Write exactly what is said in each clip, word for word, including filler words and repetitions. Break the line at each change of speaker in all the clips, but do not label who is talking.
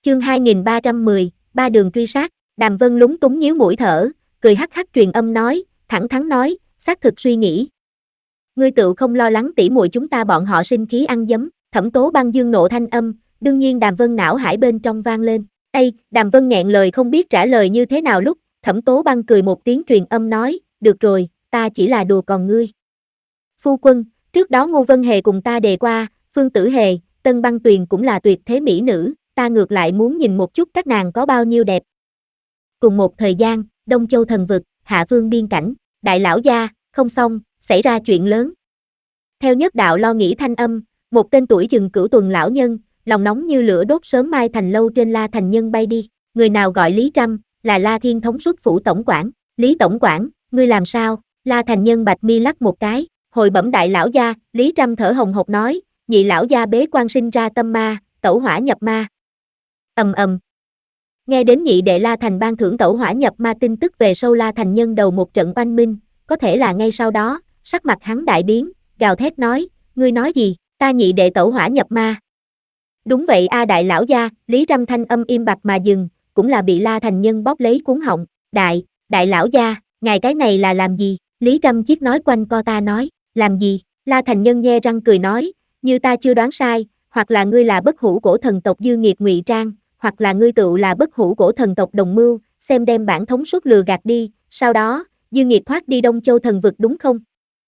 Chương hai nghìn ba trăm mười, ba đường truy sát. Đàm Vân lúng túng nhíu mũi thở, cười hắc hắc truyền âm nói, thẳng thắn nói, xác thực suy nghĩ. Ngươi tự không lo lắng tỉ muội chúng ta bọn họ sinh khí ăn giấm. Thẩm Tố Băng dương nộ thanh âm, đương nhiên Đàm Vân não hải bên trong vang lên. Ây, Đàm Vân nghẹn lời không biết trả lời như thế nào lúc, Thẩm Tố Băng cười một tiếng truyền âm nói, được rồi, ta chỉ là đùa còn ngươi. Phu quân, trước đó Ngô Vân Hề cùng ta đề qua, Phương Tử Hề, Tân Băng Tuyền cũng là tuyệt thế mỹ nữ, ta ngược lại muốn nhìn một chút các nàng có bao nhiêu đẹp. Cùng một thời gian, Đông Châu thần vực, Hạ Phương biên cảnh, đại lão gia, không xong, xảy ra chuyện lớn. Theo nhất đạo lo nghĩ thanh âm, một tên tuổi chừng cửu tuần lão nhân, lòng nóng như lửa đốt sớm mai thành lâu trên La Thành Nhân bay đi. Người nào gọi Lý Trâm, là La Thiên thống xuất phủ tổng quản. Lý tổng quản, ngươi làm sao? La Thành Nhân bạch mi lắc một cái, hồi bẩm đại lão gia. Lý Trâm thở hồng hộc nói, nhị lão gia bế quan sinh ra tâm ma, tẩu hỏa nhập ma. Ầm ầm. Nghe đến nhị đệ La Thành ban thưởng tẩu hỏa nhập ma tin tức về sau, La Thành Nhân đầu một trận oanh minh, có thể là ngay sau đó, sắc mặt hắn đại biến, gào thét nói, ngươi nói gì, ta nhị đệ tẩu hỏa nhập ma. Đúng vậy a đại lão gia. Lý Trâm thanh âm im bặt mà dừng, cũng là bị La Thành Nhân bóp lấy cuống họng, đại, đại lão gia, ngài cái này là làm gì? Lý Trâm chiếc nói quanh co ta nói, làm gì? La Thành Nhân nhe răng cười nói, như ta chưa đoán sai, hoặc là ngươi là bất hủ cổ thần tộc Dư Nghiệt ngụy trang, hoặc là ngươi tự là bất hủ cổ thần tộc đồng mưu, xem đem bản thống suất lừa gạt đi, sau đó, Dư Nghiệt thoát đi Đông Châu thần vực đúng không?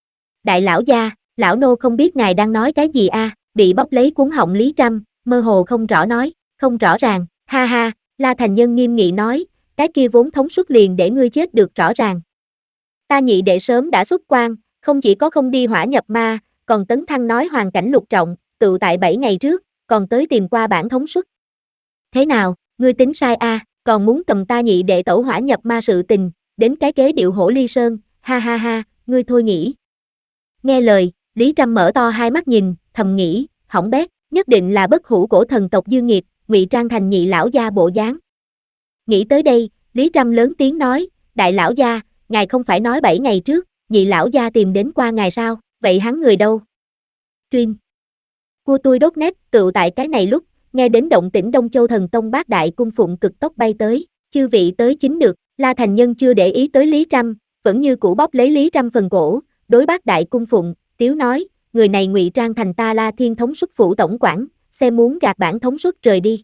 Đại lão gia, lão nô không biết ngài đang nói cái gì a? Bị bóp lấy cuống họng Lý Trâm, mơ hồ không rõ nói, không rõ ràng, ha ha. La Thành Nhân nghiêm nghị nói, cái kia vốn thống suất liền để ngươi chết được rõ ràng. Ta nhị đệ sớm đã xuất quan, không chỉ có không đi hỏa nhập ma, còn tấn thăng nói hoàn cảnh lục trọng, tự tại bảy ngày trước, còn tới tìm qua bản thống suất. Thế nào, ngươi tính sai a, à, còn muốn cầm ta nhị đệ tẩu hỏa nhập ma sự tình, đến cái kế điệu hổ ly sơn, ha ha ha, ngươi thôi nghĩ. Nghe lời, Lý Trâm mở to hai mắt nhìn, thầm nghĩ, hỏng bét, nhất định là bất hủ cổ thần tộc Dư Nghiệt, ngụy trang thành nhị lão gia bộ dáng. Nghĩ tới đây, Lý Trâm lớn tiếng nói, đại lão gia, ngài không phải nói bảy ngày trước, nhị lão gia tìm đến qua ngài sao, vậy hắn người đâu? Stream. Cua tôi đốt nét, tự tại cái này lúc, nghe đến động tĩnh Đông Châu thần tông bát đại cung phụng cực tốc bay tới, chư vị tới chính được. La Thành Nhân chưa để ý tới Lý Trâm, vẫn như cũ bóp lấy Lý Trâm phần cổ, đối bát đại cung phụng, tiếu nói, người này ngụy trang thành ta La Thiên thống suất phủ tổng quản, xem muốn gạt bản thống suất rời đi.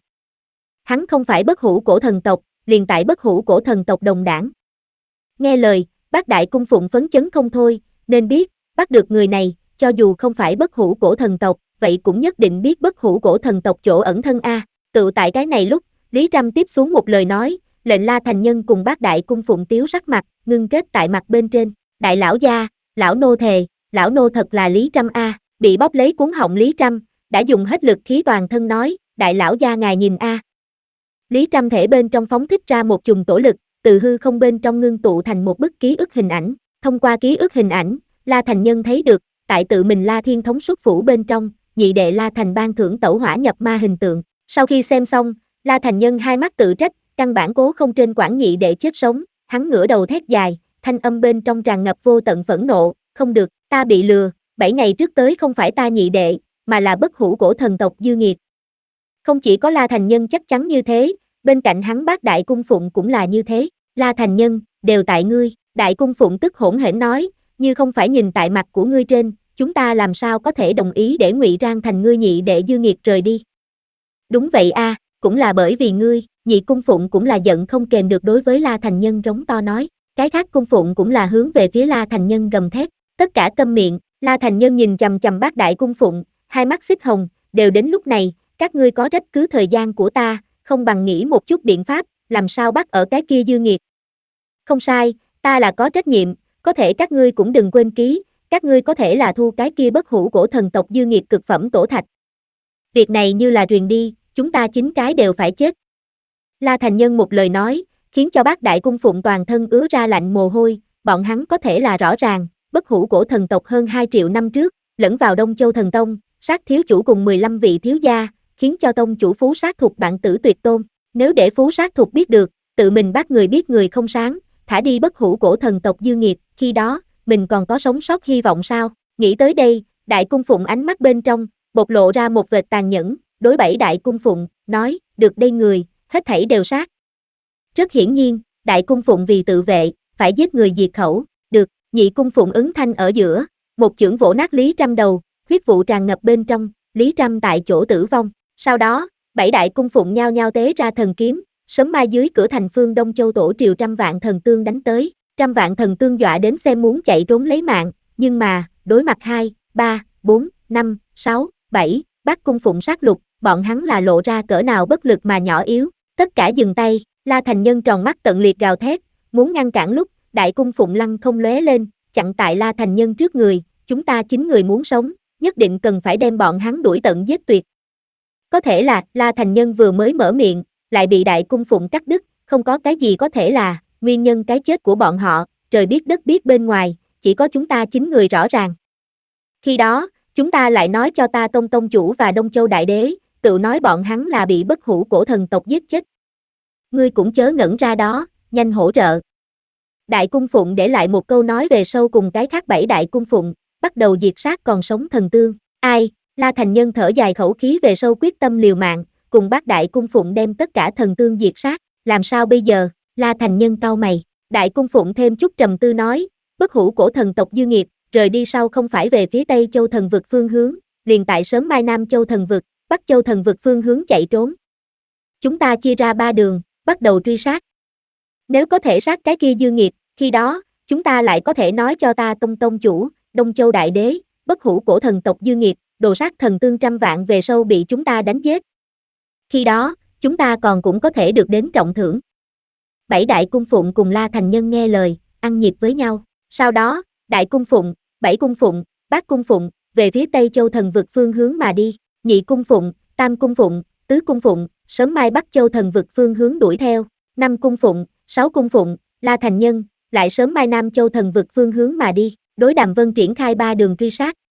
Hắn không phải bất hủ cổ thần tộc, liền tại bất hủ cổ thần tộc đồng đảng. Nghe lời, bát đại cung phụng phấn chấn không thôi, nên biết, bắt được người này, cho dù không phải bất hủ cổ thần tộc, vậy cũng nhất định biết bất hủ cổ thần tộc chỗ ẩn thân a. Tự tại cái này lúc, Lý Trâm tiếp xuống một lời nói, lệnh La Thành Nhân cùng bát đại cung phụng tiếu sắc mặt, ngưng kết tại mặt bên trên, đại lão gia, lão nô thề, lão nô thật là Lý Trâm a. Bị bóp lấy cuống họng Lý Trâm, đã dùng hết lực khí toàn thân nói, đại lão gia ngài nhìn a. Lý Trâm thể bên trong phóng thích ra một chùm tổ lực, từ hư không bên trong ngưng tụ thành một bức ký ức hình ảnh, thông qua ký ức hình ảnh, La Thành Nhân thấy được, tại tự mình La Thiên thống suất phủ bên trong, nhị đệ La Thành ban thưởng tẩu hỏa nhập ma hình tượng. Sau khi xem xong, La Thành Nhân hai mắt tự trách, căn bản cố không trên quản nhị đệ chết sống, hắn ngửa đầu thét dài, thanh âm bên trong tràn ngập vô tận phẫn nộ, không được, ta bị lừa, bảy ngày trước tới không phải ta nhị đệ, mà là bất hủ cổ thần tộc Dư Nghiệt. Không chỉ có La Thành Nhân chắc chắn như thế, bên cạnh hắn bát đại cung phụng cũng là như thế, La Thành Nhân, đều tại ngươi, đại cung phụng tức hỗn hển nói, như không phải nhìn tại mặt của ngươi trên, chúng ta làm sao có thể đồng ý để ngụy trang thành ngươi nhị đệ Dư Nghiệt rời đi. Đúng vậy a, à, cũng là bởi vì ngươi, nhị cung phụng cũng là giận không kềm được đối với La Thành Nhân rống to nói, cái khác cung phụng cũng là hướng về phía La Thành Nhân gầm thét, tất cả câm miệng. La Thành Nhân nhìn chằm chằm bát đại cung phụng, hai mắt xích hồng, đều đến lúc này, các ngươi có trách cứ thời gian của ta, không bằng nghĩ một chút biện pháp, làm sao bắt ở cái kia Dư Nghiệt. Không sai, ta là có trách nhiệm, có thể các ngươi cũng đừng quên ký, các ngươi có thể là thu cái kia bất hủ cổ thần tộc Dư Nghiệt cực phẩm tổ thạch. Việc này như là truyền đi, chúng ta chín cái đều phải chết. La Thành Nhân một lời nói, khiến cho bát đại cung phụng toàn thân ứa ra lạnh mồ hôi, bọn hắn có thể là rõ ràng, bất hủ cổ thần tộc hơn hai triệu năm trước, lẫn vào Đông Châu thần tông, sát thiếu chủ cùng mười lăm vị thiếu gia, khiến cho tông chủ Phú Sát Thục bạn tử tuyệt tôn. Nếu để Phú Sát Thục biết được, tự mình bắt người biết người không sáng, thả đi bất hủ cổ thần tộc Dư Nghiệt, khi đó, mình còn có sống sót hy vọng sao? Nghĩ tới đây, đại cung phụng ánh mắt bên trong, bộc lộ ra một vệt tàn nhẫn, đối bảy đại cung phụng, nói, được đây người, hết thảy đều sát. Rất hiển nhiên, đại cung phụng vì tự vệ, phải giết người diệt khẩu, được, nhị cung phụng ứng thanh ở giữa, một chưởng vỗ nát Lý Trâm đầu, huyết vụ tràn ngập bên trong, Lý Trâm tại chỗ tử vong. Sau đó, bảy đại cung phụng nhao nhao tế ra thần kiếm, sớm mai dưới cửa thành phương Đông Châu tổ triều trăm vạn thần tương đánh tới, trăm vạn thần tương dọa đến xem muốn chạy trốn lấy mạng, nhưng mà, đối mặt hai, ba, bốn, năm, sáu, bảy, bát cung phụng sát lục, bọn hắn là lộ ra cỡ nào bất lực mà nhỏ yếu, tất cả dừng tay, La Thành Nhân tròn mắt tận liệt gào thét, muốn ngăn cản lúc, đại cung phụng lăng không lóe lên, chặn tại La Thành Nhân trước người, chúng ta chín người muốn sống, nhất định cần phải đem bọn hắn đuổi tận giết tuyệt. Có thể là, La Thành Nhân vừa mới mở miệng, lại bị đại cung phụng cắt đứt, không có cái gì có thể là, nguyên nhân cái chết của bọn họ, trời biết đất biết bên ngoài, chỉ có chúng ta chín người rõ ràng. Khi đó, chúng ta lại nói cho ta Tông Tông Chủ và Đông Châu Đại Đế, tự nói bọn hắn là bị bất hủ cổ thần tộc giết chết. Ngươi cũng chớ ngẩn ra đó, nhanh hỗ trợ. Đại cung phụng để lại một câu nói về sau cùng cái khác bảy đại cung phụng, bắt đầu diệt sát còn sống thần tương. Ai, La Thành Nhân thở dài khẩu khí về sau quyết tâm liều mạng, cùng bác đại cung phụng đem tất cả thần tương diệt sát, làm sao bây giờ, La Thành Nhân cau mày. Đại cung phụng thêm chút trầm tư nói, bất hủ cổ thần tộc dư nghiệt, rời đi sau không phải về phía Tây Châu thần vực phương hướng, liền tại sớm mai Nam Châu thần vực, Bắc Châu thần vực phương hướng chạy trốn. Chúng ta chia ra ba đường, bắt đầu truy sát. Nếu có thể sát cái kia dư nghiệt, khi đó, chúng ta lại có thể nói cho ta Tông Tông Chủ, Đông Châu Đại Đế, bất hủ cổ thần tộc dư nghiệt, đồ sát thần tương trăm vạn về sau bị chúng ta đánh giết. Khi đó, chúng ta còn cũng có thể được đến trọng thưởng. Bảy đại cung phụng cùng La Thành Nhân nghe lời, ăn nhịp với nhau. Sau đó, đại cung phụng, bảy cung phụng, bát cung phụng, về phía Tây Châu thần vực phương hướng mà đi. Nhị cung phụng, tam cung phụng, tứ cung phụng, sớm mai Bắc Châu thần vực phương hướng đuổi theo. Năm cung phụng, sáu cung phụng, La Thành Nhân, lại sớm mai Nam Châu thần vực phương hướng mà đi. Đối Đàm Vân triển khai ba đường truy sát.